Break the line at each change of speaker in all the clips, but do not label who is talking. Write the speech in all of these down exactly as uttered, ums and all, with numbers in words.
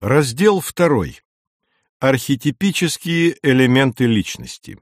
Раздел второй. Архетипические элементы личности.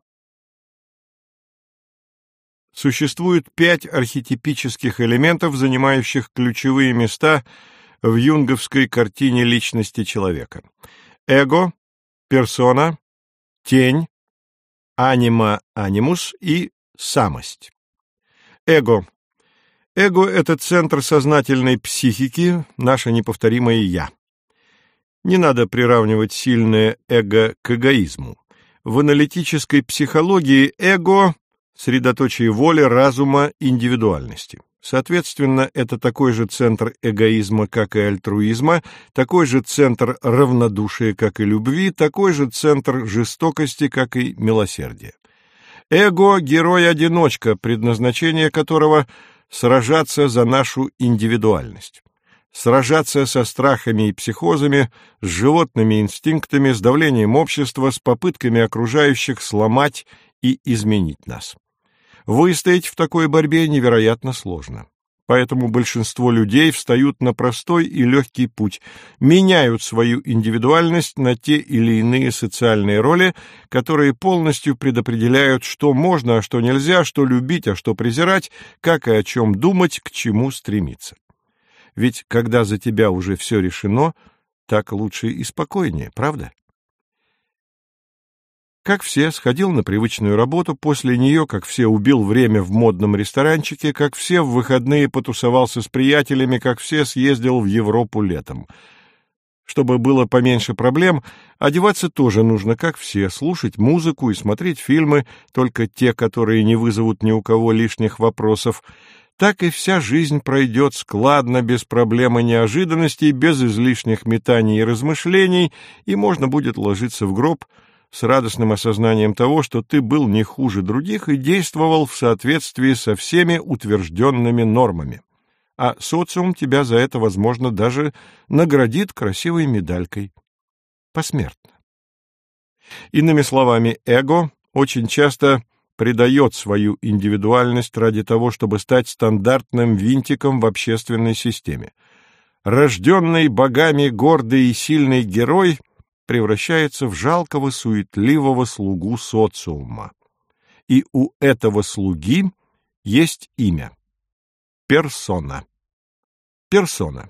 Существует пять архетипических элементов, занимающих ключевые места в юнговской картине личности человека. Эго, персона, тень, анима, анимус и самость. Эго. Эго — это центр сознательной психики, наше неповторимое «я». Не надо приравнивать сильное эго к эгоизму. В аналитической психологии эго — средоточие воли, разума, индивидуальности. Соответственно, это такой же центр эгоизма, как и альтруизма, такой же центр равнодушия, как и любви, такой же центр жестокости, как и милосердия. Эго — герой-одиночка, предназначение которого — сражаться за нашу индивидуальность. Сражаться со страхами и психозами, с животными инстинктами, с давлением общества, с попытками окружающих сломать и изменить нас. Выстоять в такой борьбе невероятно сложно. Поэтому большинство людей встают на простой и легкий путь, меняют свою индивидуальность на те или иные социальные роли, которые полностью предопределяют, что можно, а что нельзя, что любить, а что презирать, как и о чем думать, к чему стремиться. Ведь когда за тебя уже все решено, так лучше и спокойнее, правда? Как все, сходил на привычную работу, после нее, как все, убил время в модном ресторанчике, как все, в выходные потусовался с приятелями, как все, съездил в Европу летом. Чтобы было поменьше проблем, одеваться тоже нужно, как все, слушать музыку и смотреть фильмы, только те, которые не вызовут ни у кого лишних вопросов. Так и вся жизнь пройдет складно, без проблем и неожиданностей, без излишних метаний и размышлений, и можно будет ложиться в гроб с радостным осознанием того, что ты был не хуже других и действовал в соответствии со всеми утвержденными нормами. А социум тебя за это, возможно, даже наградит красивой медалькой. Посмертно. Иными словами, эго очень часто предает свою индивидуальность ради того, чтобы стать стандартным винтиком в общественной системе. Рожденный богами гордый и сильный герой превращается в жалкого, суетливого слугу социума. И у этого слуги есть имя — персона. Персона.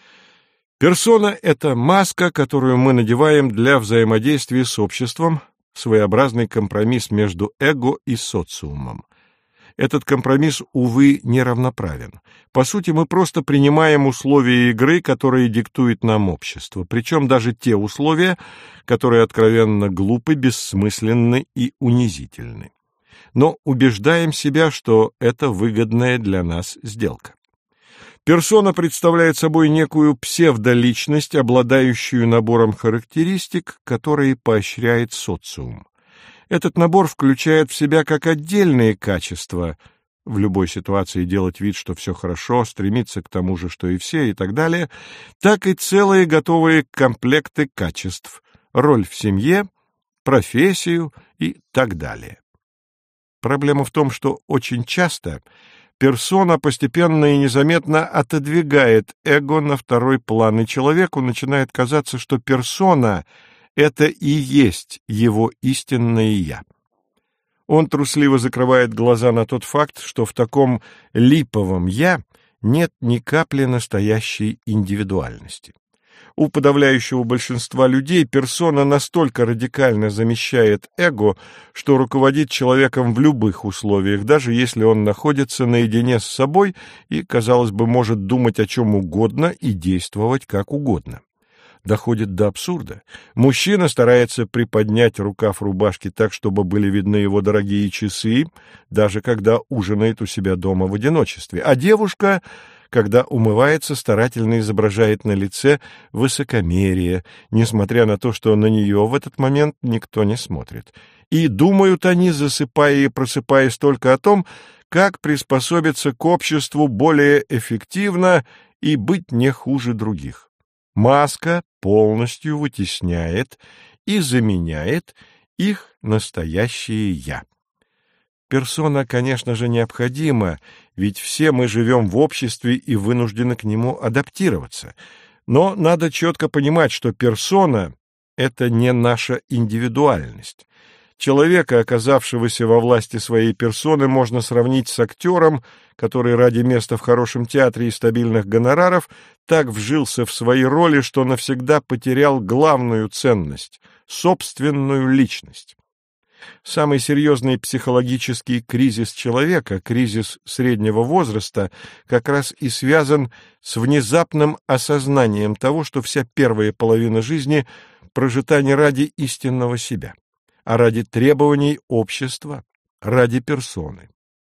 Персона — это маска, которую мы надеваем для взаимодействия с обществом, своеобразный компромисс между эго и социумом. Этот компромисс, увы, неравноправен. По сути, мы просто принимаем условия игры, которые диктует нам общество, причем даже те условия, которые откровенно глупы, бессмысленны и унизительны. Но убеждаем себя, что это выгодная для нас сделка. Персона представляет собой некую псевдоличность, обладающую набором характеристик, которые поощряет социум. Этот набор включает в себя как отдельные качества — в любой ситуации делать вид, что все хорошо, стремиться к тому же, что и все, и так далее, так и целые готовые комплекты качеств — роль в семье, профессию и так далее. Проблема в том, что очень часто персона постепенно и незаметно отодвигает эго на второй план, и человеку начинает казаться, что персона — это и есть его истинное «я». Он трусливо закрывает глаза на тот факт, что в таком липовом «я» нет ни капли настоящей индивидуальности. У подавляющего большинства людей персона настолько радикально замещает эго, что руководит человеком в любых условиях, даже если он находится наедине с собой и, казалось бы, может думать о чем угодно и действовать как угодно. Доходит до абсурда. Мужчина старается приподнять рукав рубашки так, чтобы были видны его дорогие часы, даже когда ужинает у себя дома в одиночестве. А девушка, когда умывается, старательно изображает на лице высокомерие, несмотря на то, что на нее в этот момент никто не смотрит. И думают они, засыпая и просыпаясь, только о том, как приспособиться к обществу более эффективно и быть не хуже других. Маска полностью вытесняет и заменяет их настоящее «я». Персона, конечно же, необходима, ведь все мы живем в обществе и вынуждены к нему адаптироваться. Но надо четко понимать, что персона — это не наша индивидуальность. Человека, оказавшегося во власти своей персоны, можно сравнить с актером, который ради места в хорошем театре и стабильных гонораров так вжился в свои роли, что навсегда потерял главную ценность — собственную личность. Самый серьезный психологический кризис человека, кризис среднего возраста, как раз и связан с внезапным осознанием того, что вся первая половина жизни прожита не ради истинного себя, а ради требований общества, ради персоны.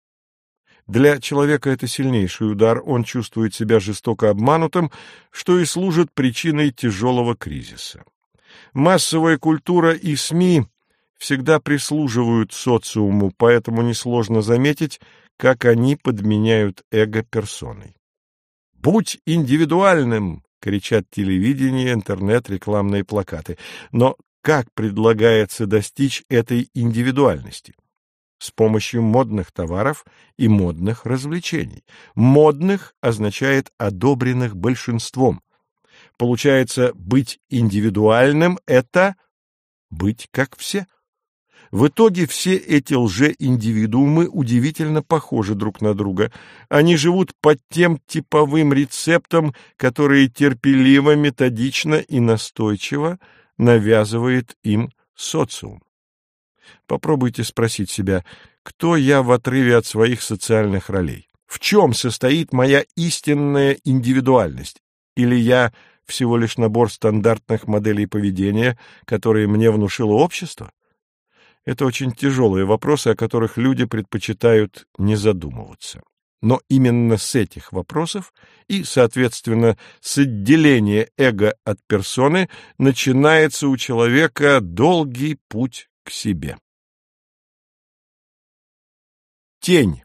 Для человека это сильнейший удар, он чувствует себя жестоко обманутым, что и служит причиной тяжелого кризиса. Массовая культура и СМИ всегда прислуживают социуму, поэтому несложно заметить, как они подменяют эго персоной. «Будь индивидуальным!» — кричат телевидение, интернет, рекламные плакаты. Но как предлагается достичь этой индивидуальности? С помощью модных товаров и модных развлечений. Модных означает одобренных большинством. Получается, быть индивидуальным — это быть как все. В итоге все эти лжеиндивидуумы удивительно похожи друг на друга. Они живут под тем типовым рецептом, который терпеливо, методично и настойчиво навязывает им социум. Попробуйте спросить себя, кто я в отрыве от своих социальных ролей? В чем состоит моя истинная индивидуальность? Или я всего лишь набор стандартных моделей поведения, которые мне внушило общество? Это очень тяжелые вопросы, о которых люди предпочитают не задумываться. Но именно с этих вопросов и, соответственно, с отделения эго от персоны начинается у человека долгий путь к себе. Тень.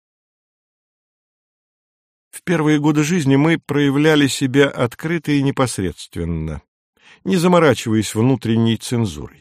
В первые годы жизни мы проявляли себя открыто и непосредственно, не заморачиваясь внутренней цензурой.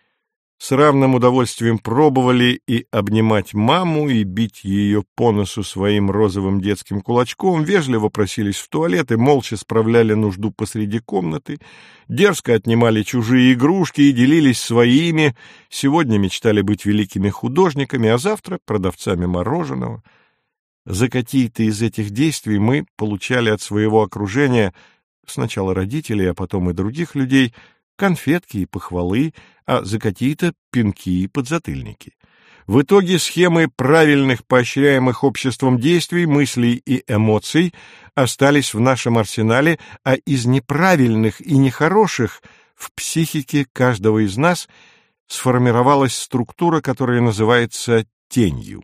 С равным удовольствием пробовали и обнимать маму, и бить ее по носу своим розовым детским кулачком, вежливо просились в туалет и молча справляли нужду посреди комнаты, дерзко отнимали чужие игрушки и делились своими, сегодня мечтали быть великими художниками, а завтра — продавцами мороженого. За какие-то из этих действий мы получали от своего окружения, сначала родителей, а потом и других людей, конфетки и похвалы, а за какие-то пинки и подзатыльники. В итоге схемы правильных, поощряемых обществом действий, мыслей и эмоций остались в нашем арсенале, а из неправильных и нехороших в психике каждого из нас сформировалась структура, которая называется тенью.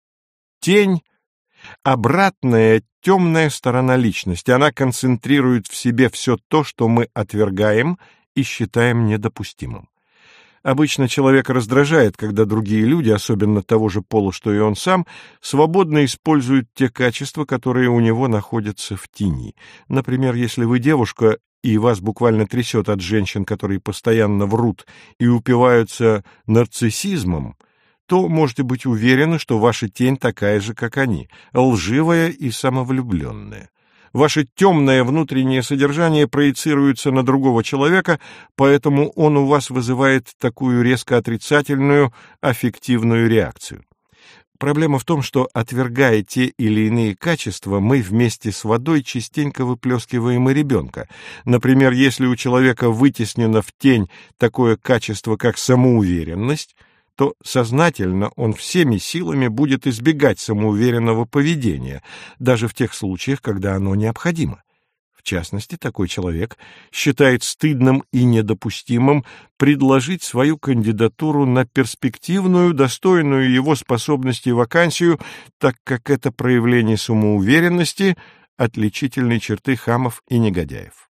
Тень — обратная, темная сторона личности. Она концентрирует в себе все то, что мы отвергаем и считаем недопустимым. Обычно человека раздражает, когда другие люди, особенно того же пола, что и он сам, свободно используют те качества, которые у него находятся в тени. Например, если вы девушка, и вас буквально трясет от женщин, которые постоянно врут и упиваются нарциссизмом, то можете быть уверены, что ваша тень такая же, как они, лживая и самовлюбленная. Ваше темное внутреннее содержание проецируется на другого человека, поэтому он у вас вызывает такую резко отрицательную аффективную реакцию. Проблема в том, что, отвергая те или иные качества, мы вместе с водой частенько выплескиваем и ребенка. Например, если у человека вытеснено в тень такое качество, как самоуверенность, то сознательно он всеми силами будет избегать самоуверенного поведения, даже в тех случаях, когда оно необходимо. В частности, такой человек считает стыдным и недопустимым предложить свою кандидатуру на перспективную, достойную его способностей вакансию, так как это проявление самоуверенности — отличительной черты хамов и негодяев.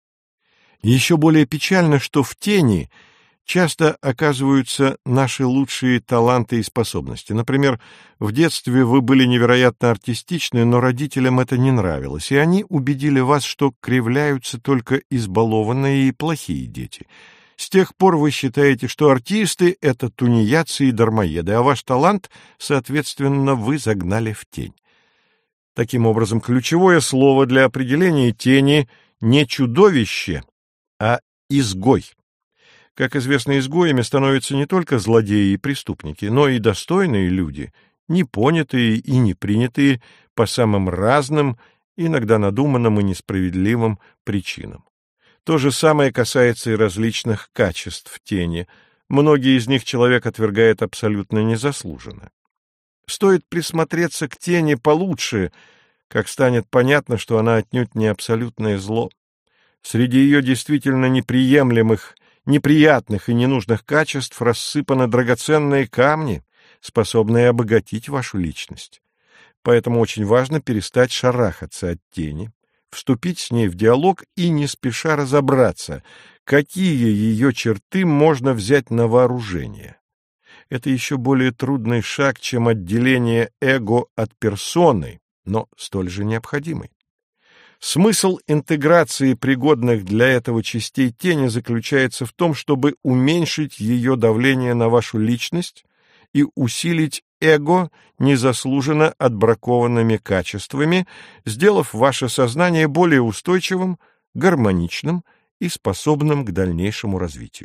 Еще более печально, что в тени часто оказываются наши лучшие таланты и способности. Например, в детстве вы были невероятно артистичны, но родителям это не нравилось, и они убедили вас, что кривляются только избалованные и плохие дети. С тех пор вы считаете, что артисты — это тунеядцы и дармоеды, а ваш талант, соответственно, вы загнали в тень. Таким образом, ключевое слово для определения тени — не чудовище, а изгой. Как известно, изгоями становятся не только злодеи и преступники, но и достойные люди, непонятые и непринятые по самым разным, иногда надуманным и несправедливым причинам. То же самое касается и различных качеств тени. Многие из них человек отвергает абсолютно незаслуженно. Стоит присмотреться к тени получше, как станет понятно, что она отнюдь не абсолютное зло. Среди ее действительно неприемлемых, неприятных и ненужных качеств рассыпаны драгоценные камни, способные обогатить вашу личность. Поэтому очень важно перестать шарахаться от тени, вступить с ней в диалог и не спеша разобраться, какие ее черты можно взять на вооружение. Это еще более трудный шаг, чем отделение эго от персоны, но столь же необходимый. Смысл интеграции пригодных для этого частей тени заключается в том, чтобы уменьшить ее давление на вашу личность и усилить эго незаслуженно отбракованными качествами, сделав ваше сознание более устойчивым, гармоничным и способным к дальнейшему развитию.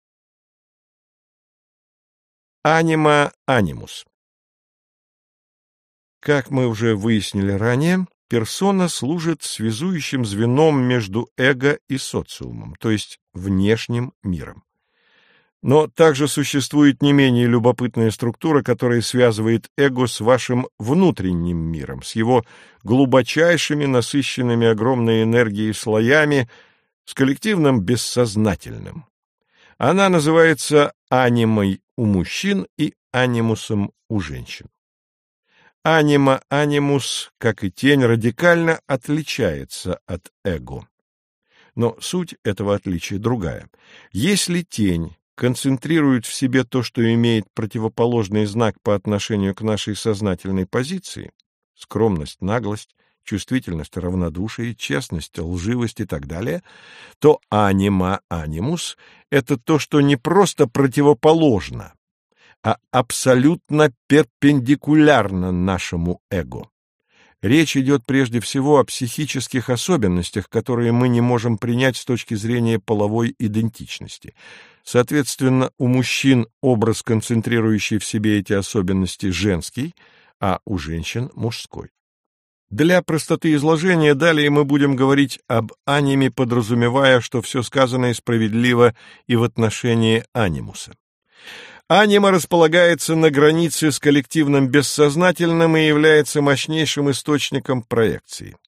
Анима анимус. Как мы уже выяснили ранее, персона служит связующим звеном между эго и социумом, то есть внешним миром. Но также существует не менее любопытная структура, которая связывает эго с вашим внутренним миром, с его глубочайшими, насыщенными огромной энергией слоями, с коллективным бессознательным. Она называется анимой у мужчин и анимусом у женщин. Анима-анимус, как и тень, радикально отличается от эго. Но суть этого отличия другая. Если тень концентрирует в себе то, что имеет противоположный знак по отношению к нашей сознательной позиции — скромность, наглость, чувствительность, равнодушие, честность, лживость и так далее, то анима-анимус — это то, что не просто противоположно, а абсолютно перпендикулярно нашему эго. Речь идет прежде всего о психических особенностях, которые мы не можем принять с точки зрения половой идентичности. Соответственно, у мужчин образ, концентрирующий в себе эти особенности, женский, а у женщин — мужской. Для простоты изложения далее мы будем говорить об аниме, подразумевая, что все сказанное справедливо и в отношении анимуса. Анима располагается на границе с коллективным бессознательным и является мощнейшим источником проекции.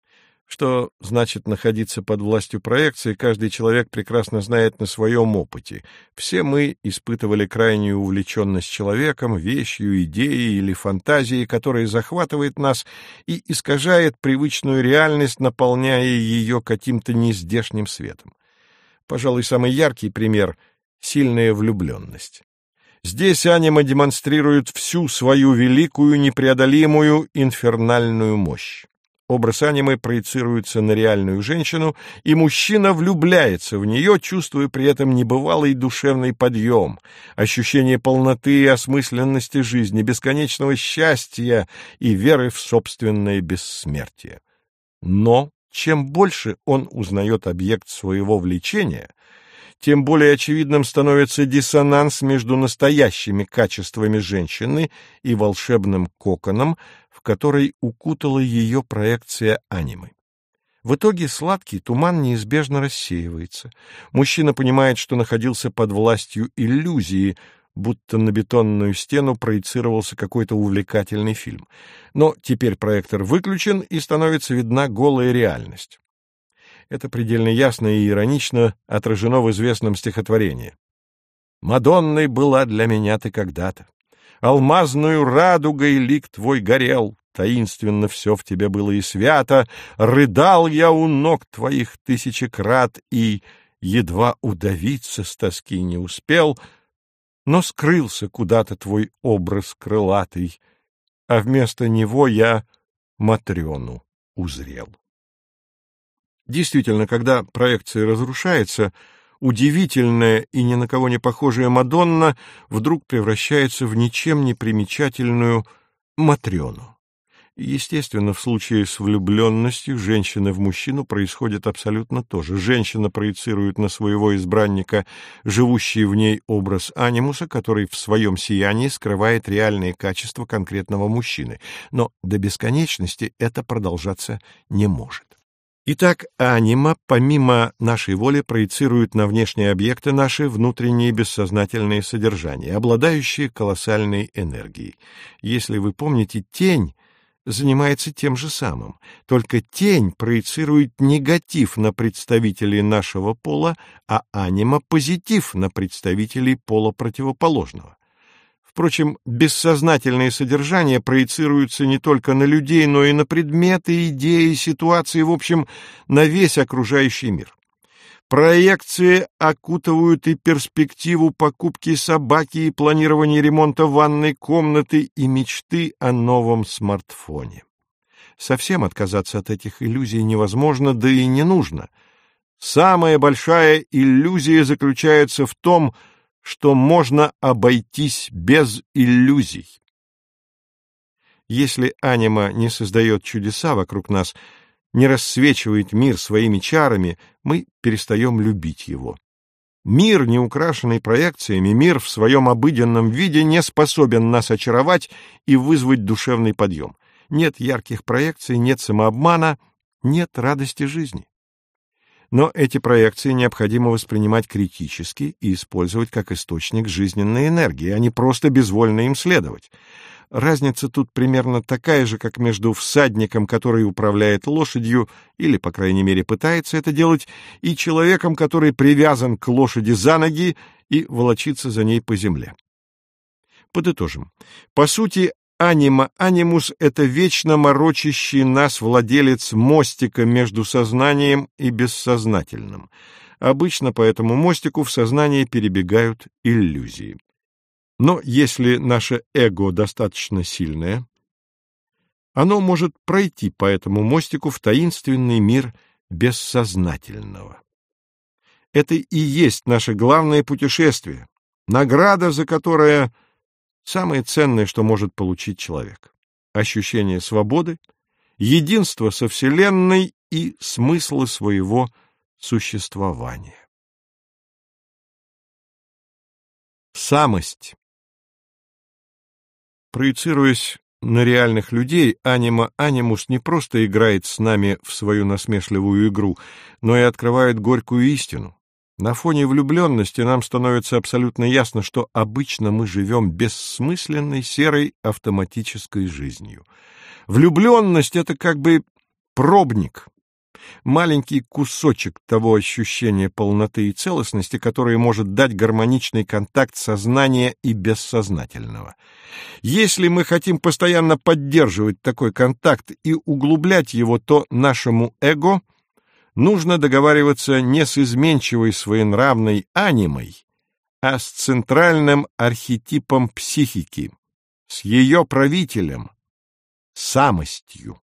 Что значит находиться под властью проекции, каждый человек прекрасно знает на своем опыте. Все мы испытывали крайнюю увлеченность человеком, вещью, идеей или фантазией, которая захватывает нас и искажает привычную реальность, наполняя ее каким-то нездешним светом. Пожалуй, самый яркий пример — сильная влюбленность. Здесь анима демонстрирует всю свою великую, непреодолимую, инфернальную мощь. Образ анимы проецируется на реальную женщину, и мужчина влюбляется в нее, чувствуя при этом небывалый душевный подъем, ощущение полноты и осмысленности жизни, бесконечного счастья и веры в собственное бессмертие. Но чем больше он узнает объект своего влечения, тем более очевидным становится диссонанс между настоящими качествами женщины и волшебным коконом, в который укутала ее проекция анимы. В итоге сладкий туман неизбежно рассеивается. Мужчина понимает, что находился под властью иллюзии, будто на бетонную стену проецировался какой-то увлекательный фильм. Но теперь проектор выключен, и становится видна голая реальность. Это предельно ясно и иронично отражено в известном стихотворении. «Мадонной была для меня ты когда-то, алмазною радугой лик твой горел, таинственно все в тебе было и свято, рыдал я у ног твоих тысячи крат и едва удавиться с тоски не успел, но скрылся куда-то твой образ крылатый, а вместо него я Матрёну узрел». Действительно, когда проекция разрушается, удивительная и ни на кого не похожая Мадонна вдруг превращается в ничем не примечательную Матрёну. Естественно, в случае с влюбленностью женщины в мужчину происходит абсолютно то же. Женщина проецирует на своего избранника живущий в ней образ анимуса, который в своем сиянии скрывает реальные качества конкретного мужчины. Но до бесконечности это продолжаться не может. Итак, анима, помимо нашей воли, проецирует на внешние объекты наши внутренние бессознательные содержания, обладающие колоссальной энергией. Если вы помните, тень занимается тем же самым, только тень проецирует негатив на представителей нашего пола, а анима — позитив на представителей пола противоположного. Впрочем, бессознательные содержания проецируются не только на людей, но и на предметы, идеи, ситуации, в общем, на весь окружающий мир. Проекции окутывают и перспективу покупки собаки, и планирование ремонта ванной комнаты, и мечты о новом смартфоне. Совсем отказаться от этих иллюзий невозможно, да и не нужно. Самая большая иллюзия заключается в том, что можно обойтись без иллюзий. Если анима не создает чудеса вокруг нас, не рассвечивает мир своими чарами, мы перестаем любить его. Мир, не украшенный проекциями, мир в своем обыденном виде не способен нас очаровать и вызвать душевный подъем. Нет ярких проекций, нет самообмана, нет радости жизни. Но эти проекции необходимо воспринимать критически и использовать как источник жизненной энергии, а не просто безвольно им следовать. Разница тут примерно такая же, как между всадником, который управляет лошадью, или, по крайней мере, пытается это делать, и человеком, который привязан к лошади за ноги и волочится за ней по земле. Подытожим. По сути, анима-анимус — это вечно морочащий нас владелец мостика между сознанием и бессознательным. Обычно по этому мостику в сознании перебегают иллюзии. Но если наше эго достаточно сильное, оно может пройти по этому мостику в таинственный мир бессознательного. Это и есть наше главное путешествие, награда, за которое самое ценное, что может получить человек. Ощущение свободы, единство со Вселенной и смысла своего существования. Самость. Проецируясь на реальных людей, анима-анимус не просто играет с нами в свою насмешливую игру, но и открывает горькую истину. На фоне влюбленности нам становится абсолютно ясно, что обычно мы живем бессмысленной, серой, автоматической жизнью. Влюбленность — это как бы пробник, маленький кусочек того ощущения полноты и целостности, которое может дать гармоничный контакт сознания и бессознательного. Если мы хотим постоянно поддерживать такой контакт и углублять его, то нашему эго нужно договариваться не с изменчивой своенравной анимой, а с центральным архетипом психики, с ее правителем, самостью.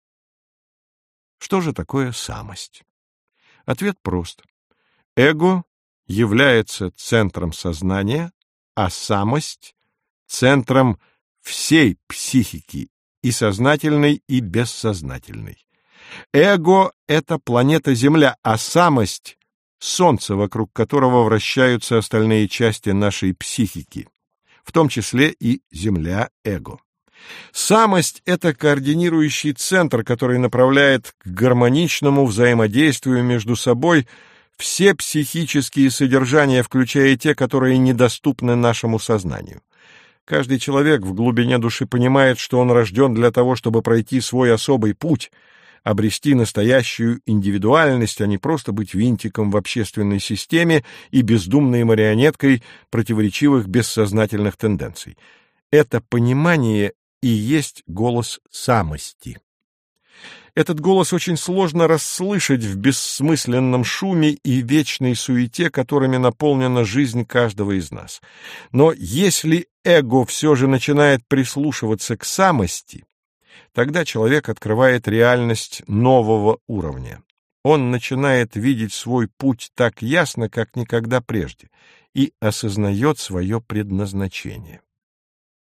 Что же такое самость? Ответ прост. Эго является центром сознания, а самость — центром всей психики, и сознательной, и бессознательной. Эго — это планета Земля, а самость — Солнце, вокруг которого вращаются остальные части нашей психики, в том числе и Земля-эго. Самость — это координирующий центр, который направляет к гармоничному взаимодействию между собой все психические содержания, включая те, которые недоступны нашему сознанию. Каждый человек в глубине души понимает, что он рожден для того, чтобы пройти свой особый путь, обрести настоящую индивидуальность, а не просто быть винтиком в общественной системе и бездумной марионеткой противоречивых бессознательных тенденций. Это понимание и есть голос самости. Этот голос очень сложно расслышать в бессмысленном шуме и вечной суете, которыми наполнена жизнь каждого из нас. Но если эго все же начинает прислушиваться к самости, тогда человек открывает реальность нового уровня. Он начинает видеть свой путь так ясно, как никогда прежде, и осознает свое предназначение.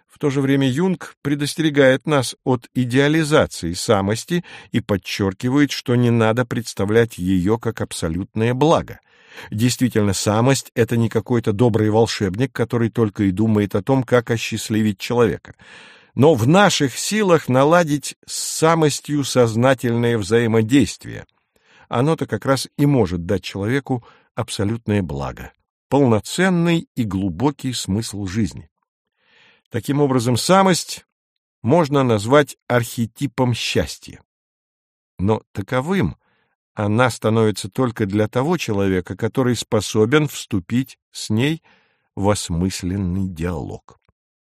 В то же время Юнг предостерегает нас от идеализации самости и подчеркивает, что не надо представлять ее как абсолютное благо. Действительно, самость — это не какой-то добрый волшебник, который только и думает о том, как осчастливить человека. Но в наших силах наладить с самостью сознательное взаимодействие. Оно-то как раз и может дать человеку абсолютное благо, полноценный и глубокий смысл жизни. Таким образом, самость можно назвать архетипом счастья. Но таковым она становится только для того человека, который способен вступить с ней в осмысленный диалог.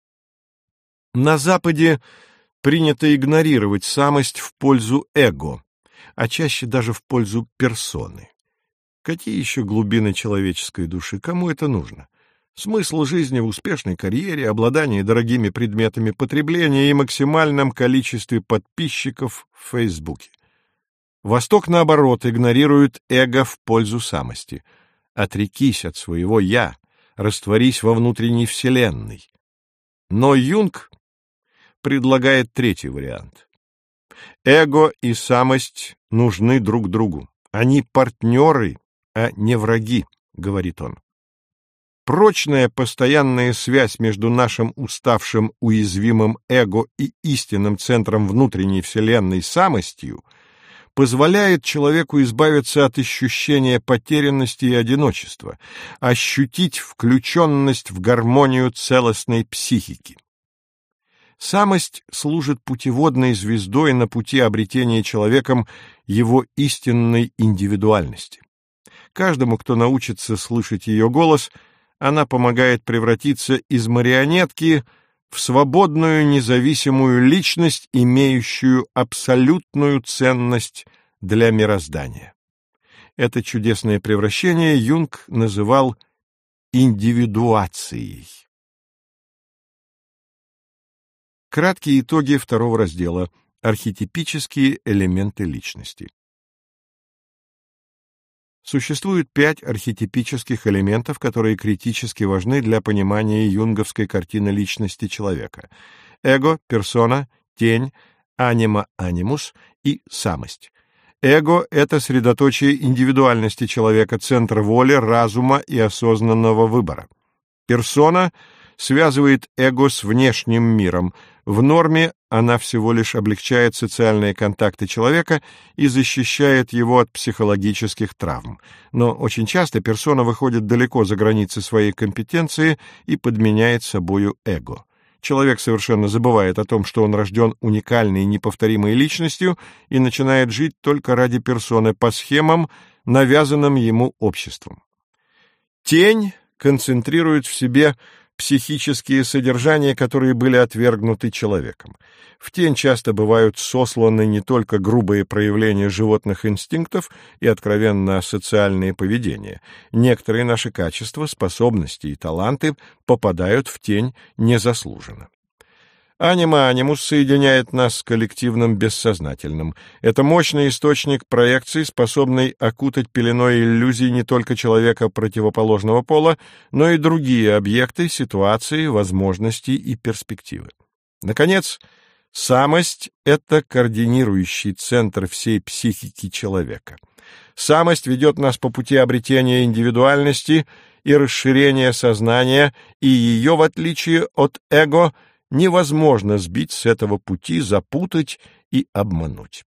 На Западе принято игнорировать самость в пользу эго, а чаще даже в пользу персоны. Какие еще глубины человеческой души? Кому это нужно? Смысл жизни в успешной карьере, обладании дорогими предметами потребления и максимальном количестве подписчиков в Фейсбуке. Восток, наоборот, игнорирует эго в пользу самости. Отрекись от своего «я», растворись во внутренней вселенной. Но Юнг предлагает третий вариант. Эго и самость нужны друг другу. Они партнеры, а не враги, говорит он. Прочная постоянная связь между нашим уставшим, уязвимым эго и истинным центром внутренней вселенной самостью позволяет человеку избавиться от ощущения потерянности и одиночества, ощутить включенность в гармонию целостной психики. Самость служит путеводной звездой на пути обретения человеком его истинной индивидуальности. Каждому, кто научится слышать ее голос, она помогает превратиться из марионетки в свободную независимую личность, имеющую абсолютную ценность для мироздания. Это чудесное превращение Юнг называл индивидуацией. Краткие итоги второго раздела. Архетипические элементы личности. Существует пять архетипических элементов, которые критически важны для понимания юнговской картины личности человека. Эго, персона, тень, анима, анимус и самость. Эго — это средоточие индивидуальности человека, центр воли, разума и осознанного выбора. Персона связывает эго с внешним миром. В норме она всего лишь облегчает социальные контакты человека и защищает его от психологических травм. Но очень часто персона выходит далеко за границы своей компетенции и подменяет собою эго. Человек совершенно забывает о том, что он рожден уникальной и неповторимой личностью и начинает жить только ради персоны по схемам, навязанным ему обществом. Тень концентрирует в себе психические содержания, которые были отвергнуты человеком. В тень часто бывают сосланы не только грубые проявления животных инстинктов и откровенно асоциальные поведения. Некоторые наши качества, способности и таланты попадают в тень незаслуженно. Анима-анимус соединяет нас с коллективным бессознательным. Это мощный источник проекций, способный окутать пеленой иллюзий не только человека противоположного пола, но и другие объекты, ситуации, возможности и перспективы. Наконец, самость — это координирующий центр всей психики человека. Самость ведет нас по пути обретения индивидуальности и расширения сознания, и ее, в отличие от эго, невозможно сбить с этого пути, запутать и обмануть.